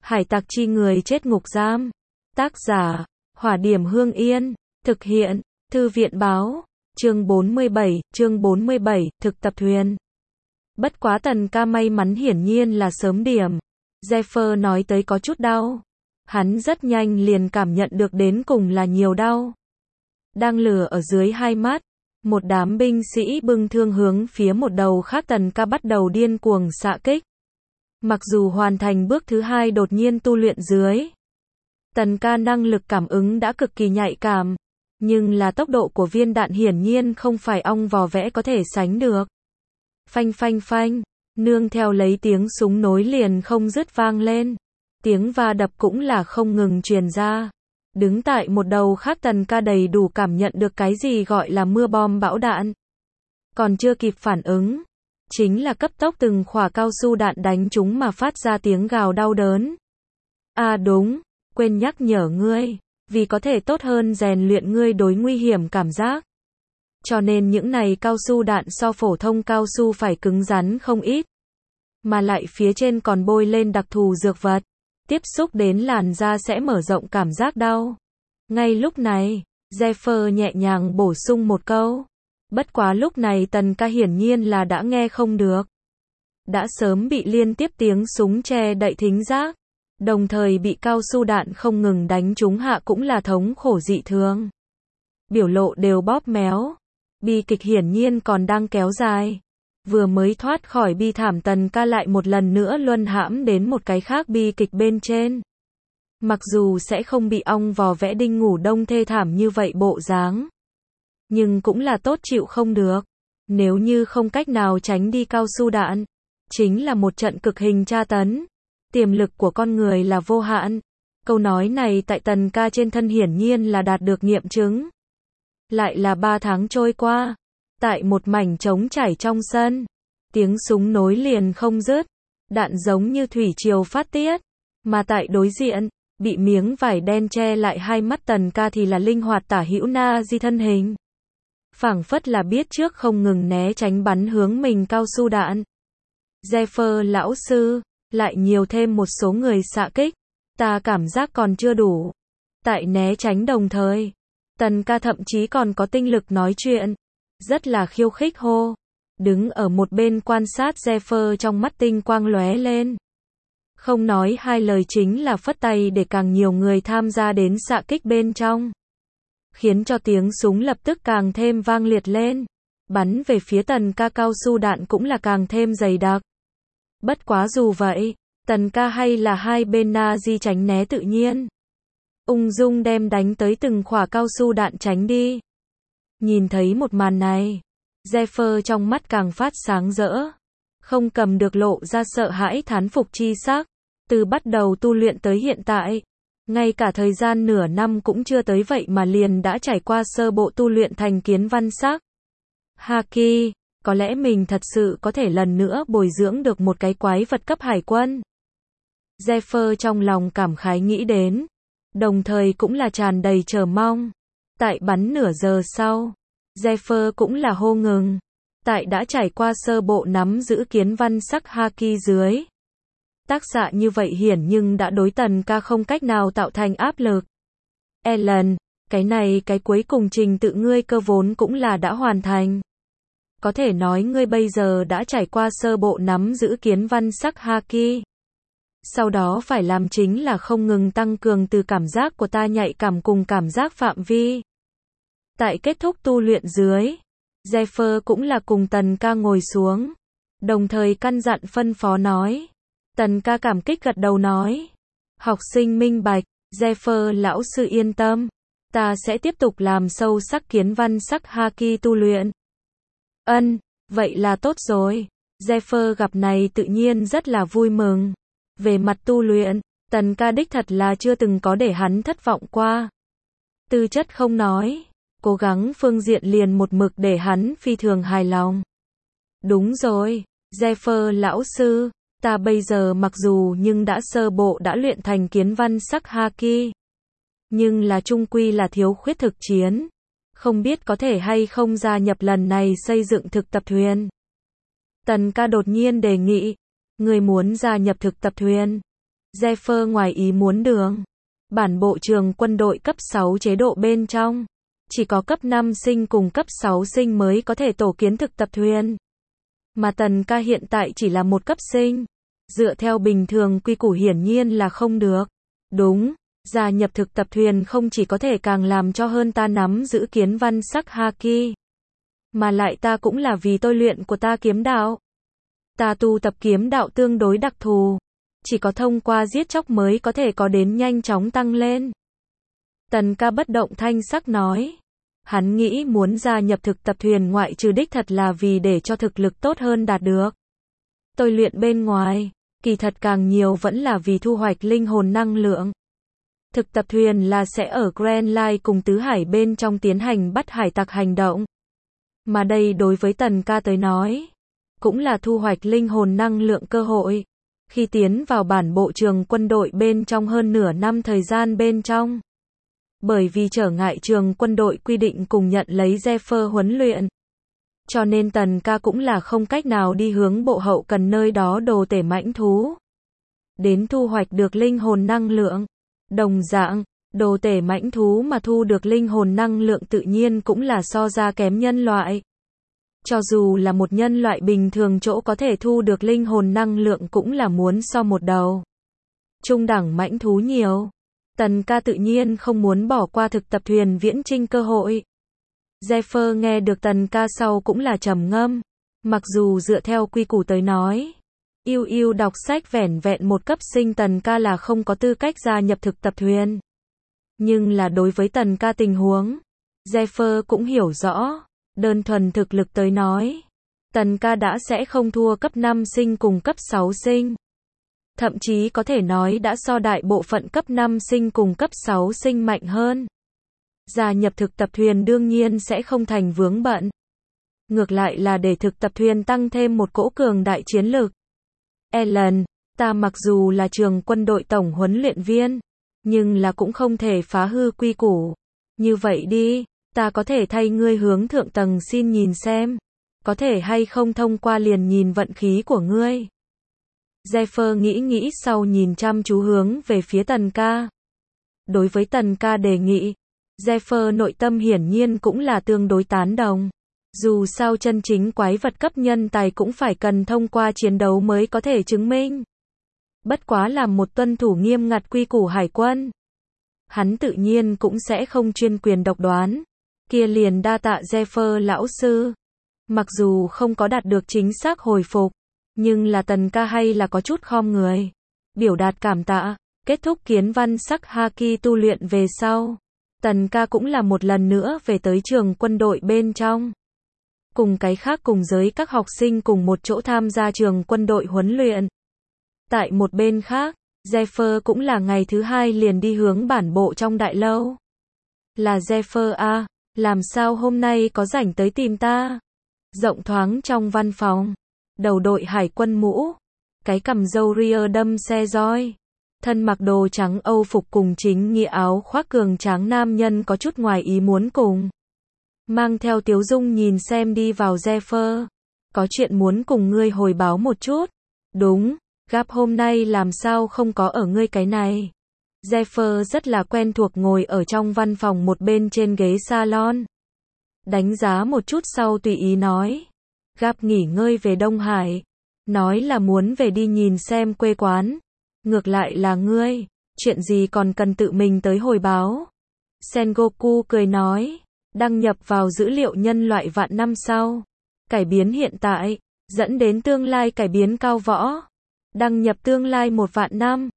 Hải tặc chi người chết ngục giam. Tác giả, Hỏa Điểm Hương Yên. Thực hiện, Thư viện báo. Chương 47, thực tập thuyền. Bất quá Tần ca may mắn hiển nhiên là sớm điểm. Zephyr nói tới có chút đau. Hắn rất nhanh liền cảm nhận được đến cùng là nhiều đau. Đang lửa ở dưới hai mắt. Một đám binh sĩ bưng thương hướng phía một đầu khác, Tần ca bắt đầu điên cuồng xạ kích. Mặc dù hoàn thành bước thứ hai đột nhiên tu luyện dưới, Tần ca năng lực cảm ứng đã cực kỳ nhạy cảm, nhưng là tốc độ của viên đạn hiển nhiên không phải ong vò vẽ có thể sánh được. Phanh phanh phanh, nương theo lấy tiếng súng nối liền không dứt vang lên, tiếng va đập cũng là không ngừng truyền ra. Đứng tại một đầu khác, Tần ca đầy đủ cảm nhận được cái gì gọi là mưa bom bão đạn. Còn chưa kịp phản ứng, chính là cấp tốc từng khỏa cao su đạn đánh chúng mà phát ra tiếng gào đau đớn. À đúng, quên nhắc nhở ngươi, vì có thể tốt hơn rèn luyện ngươi đối nguy hiểm cảm giác, cho nên những này cao su đạn so phổ thông cao su phải cứng rắn không ít, mà lại phía trên còn bôi lên đặc thù dược vật, tiếp xúc đến làn da sẽ mở rộng cảm giác đau. Ngay lúc này, Zephyr nhẹ nhàng bổ sung một câu. Bất quá lúc này Tần ca hiển nhiên là đã nghe không được. Đã sớm bị liên tiếp tiếng súng che đậy thính giác, đồng thời bị cao su đạn không ngừng đánh trúng hạ cũng là thống khổ dị thường. Biểu lộ đều bóp méo. Bi kịch hiển nhiên còn đang kéo dài. Vừa mới thoát khỏi bi thảm, Tần ca lại một lần nữa luân hãm đến một cái khác bi kịch bên trên. Mặc dù sẽ không bị ong vò vẽ đinh ngủ đông thê thảm như vậy bộ dáng, nhưng cũng là tốt chịu không được. Nếu như không cách nào tránh đi cao su đạn, chính là một trận cực hình tra tấn. Tiềm lực của con người là vô hạn. Câu nói này tại Tần ca trên thân hiển nhiên là đạt được nghiệm chứng. Lại là 3 tháng trôi qua, tại một mảnh trống trải trong sân, tiếng súng nối liền không dứt, đạn giống như thủy triều phát tiết, mà tại đối diện, bị miếng vải đen che lại hai mắt Tần ca thì là linh hoạt tả hữu na di thân hình. Phảng phất là biết trước không ngừng né tránh bắn hướng mình cao su đạn. Zephyr lão sư, lại nhiều thêm một số người xạ kích, ta cảm giác còn chưa đủ. Tại né tránh đồng thời, Tần ca thậm chí còn có tinh lực nói chuyện, rất là khiêu khích hô. Đứng ở một bên quan sát Zephyr trong mắt tinh quang lóe lên. Không nói hai lời chính là phất tay để càng nhiều người tham gia đến xạ kích bên trong, khiến cho tiếng súng lập tức càng thêm vang liệt lên. Bắn về phía Tần ca cao su đạn cũng là càng thêm dày đặc. Bất quá dù vậy, Tần ca hay là hai bên na di tránh né tự nhiên, ung dung đem đánh tới từng khỏa cao su đạn tránh đi. Nhìn thấy một màn này, Zephyr trong mắt càng phát sáng rỡ, không cầm được lộ ra sợ hãi thán phục chi sắc. Từ bắt đầu tu luyện tới hiện tại, ngay cả thời gian nửa năm cũng chưa tới vậy mà liền đã trải qua sơ bộ tu luyện thành kiến văn sắc Haki, có lẽ mình thật sự có thể lần nữa bồi dưỡng được một cái quái vật cấp hải quân. Zephyr trong lòng cảm khái nghĩ đến, đồng thời cũng là tràn đầy chờ mong. Tại bắn nửa giờ sau, Zephyr cũng là hô ngừng. Tại đã trải qua sơ bộ nắm giữ kiến văn sắc Haki dưới, tác xạ như vậy hiển nhưng đã đối Tần ca không cách nào tạo thành áp lực. Ellen, cái cuối cùng trình tự ngươi cơ vốn cũng là đã hoàn thành. Có thể nói ngươi bây giờ đã trải qua sơ bộ nắm giữ kiến văn sắc Haki. Sau đó phải làm chính là không ngừng tăng cường từ cảm giác của ta nhạy cảm cùng cảm giác phạm vi. Tại kết thúc tu luyện dưới, Zephyr cũng là cùng Tần ca ngồi xuống, đồng thời căn dặn phân phó nói. Tần ca cảm kích gật đầu nói. Học sinh minh bạch, Zephyr lão sư yên tâm, ta sẽ tiếp tục làm sâu sắc kiến văn sắc Haki tu luyện. Ân, vậy là tốt rồi. Zephyr gặp này tự nhiên rất là vui mừng. Về mặt tu luyện, Tần ca đích thật là chưa từng có để hắn thất vọng qua. Tư chất không nói, cố gắng phương diện liền một mực để hắn phi thường hài lòng. Đúng rồi, Zephyr lão sư, ta bây giờ mặc dù nhưng đã sơ bộ đã luyện thành kiến văn sắc Haki, nhưng là chung quy là thiếu khuyết thực chiến. Không biết có thể hay không gia nhập lần này xây dựng thực tập thuyền. Tần ca đột nhiên đề nghị. Người muốn gia nhập thực tập thuyền? Zephyr ngoài ý muốn đường. Bản bộ trường quân đội cấp 6 chế độ bên trong. Chỉ có cấp 5 sinh cùng cấp 6 sinh mới có thể tổ kiến thực tập thuyền. Mà Tần ca hiện tại chỉ là một cấp sinh. Dựa theo bình thường quy củ hiển nhiên là không được. Đúng, gia nhập thực tập thuyền không chỉ có thể càng làm cho hơn ta nắm giữ kiến văn sắc haki. Mà lại ta cũng là vì tôi luyện của ta kiếm đạo. Ta tu tập kiếm đạo tương đối đặc thù. Chỉ có thông qua giết chóc mới có thể có đến nhanh chóng tăng lên. Tần ca bất động thanh sắc nói. Hắn nghĩ muốn gia nhập thực tập thuyền ngoại trừ đích thật là vì để cho thực lực tốt hơn đạt được tôi luyện bên ngoài, kỳ thật càng nhiều vẫn là vì thu hoạch linh hồn năng lượng. Thực tập thuyền là sẽ ở Grand Line cùng Tứ Hải bên trong tiến hành bắt hải tặc hành động. Mà đây đối với Tần ca tới nói, cũng là thu hoạch linh hồn năng lượng cơ hội. Khi tiến vào bản bộ trường quân đội bên trong hơn nửa năm thời gian bên trong. Bởi vì trở ngại trường quân đội quy định cùng nhận lấy Zephyr huấn luyện. Cho nên Tần ca cũng là không cách nào đi hướng bộ hậu cần nơi đó đồ tể mãnh thú. Đến thu hoạch được linh hồn năng lượng. Đồng dạng, đồ tể mãnh thú mà thu được linh hồn năng lượng tự nhiên cũng là so ra kém nhân loại. Cho dù là một nhân loại bình thường chỗ có thể thu được linh hồn năng lượng cũng là muốn so một đầu. Trung đẳng mãnh thú nhiều. Tần ca tự nhiên không muốn bỏ qua thực tập thuyền viễn chinh cơ hội. Zephyr nghe được Tần ca sau cũng là trầm ngâm. Mặc dù dựa theo quy củ tới nói, yêu đọc sách vẻn vẹn một cấp sinh Tần ca là không có tư cách gia nhập thực tập thuyền. Nhưng là đối với Tần ca tình huống, Zephyr cũng hiểu rõ. Đơn thuần thực lực tới nói, Tần ca đã sẽ không thua cấp 5 sinh cùng cấp 6 sinh. Thậm chí có thể nói đã so đại bộ phận cấp 5 sinh cùng cấp 6 sinh mạnh hơn. Gia nhập thực tập thuyền đương nhiên sẽ không thành vướng bận. Ngược lại là để thực tập thuyền tăng thêm một cỗ cường đại chiến lực. Ellen, ta mặc dù là trường quân đội tổng huấn luyện viên, nhưng là cũng không thể phá hư quy củ. Như vậy đi, ta có thể thay ngươi hướng thượng tầng xin nhìn xem. Có thể hay không thông qua liền nhìn vận khí của ngươi. Zephyr nghĩ sau nhìn chăm chú hướng về phía Tần ca. Đối với Tần ca đề nghị, Zephyr nội tâm hiển nhiên cũng là tương đối tán đồng. Dù sao chân chính quái vật cấp nhân tài cũng phải cần thông qua chiến đấu mới có thể chứng minh. Bất quá làm một tuân thủ nghiêm ngặt quy củ hải quân. Hắn tự nhiên cũng sẽ không chuyên quyền độc đoán. Kia liền đa tạ Zephyr lão sư. Mặc dù không có đạt được chính xác hồi phục, nhưng là Tần ca hay là có chút khom người. Biểu đạt cảm tạ, kết thúc kiến văn sắc haki tu luyện về sau. Tần ca cũng là một lần nữa về tới trường quân đội bên trong. Cùng cái khác cùng giới các học sinh cùng một chỗ tham gia trường quân đội huấn luyện. Tại một bên khác, Zephyr cũng là ngày thứ hai liền đi hướng bản bộ trong đại lâu. Là Zephyr à, làm sao hôm nay có rảnh tới tìm ta? Rộng thoáng trong văn phòng. Đầu đội hải quân mũ. Cái cằm râu ria đâm xe roi. Thân mặc đồ trắng Âu phục cùng chính nghĩa áo khoác cường tráng nam nhân có chút ngoài ý muốn cùng. Mang theo tiếu dung nhìn xem đi vào Zephyr. Có chuyện muốn cùng ngươi hồi báo một chút. Đúng, Gap hôm nay làm sao không có ở ngươi cái này. Zephyr rất là quen thuộc ngồi ở trong văn phòng một bên trên ghế salon. Đánh giá một chút sau tùy ý nói. Gap nghỉ ngơi về Đông Hải. Nói là muốn về đi nhìn xem quê quán. Ngược lại là ngươi, chuyện gì còn cần tự mình tới hồi báo. Sengoku cười nói, đăng nhập vào dữ liệu nhân loại vạn năm sau. Cải biến hiện tại, dẫn đến tương lai cải biến cao võ. Đăng nhập tương lai 1 vạn năm.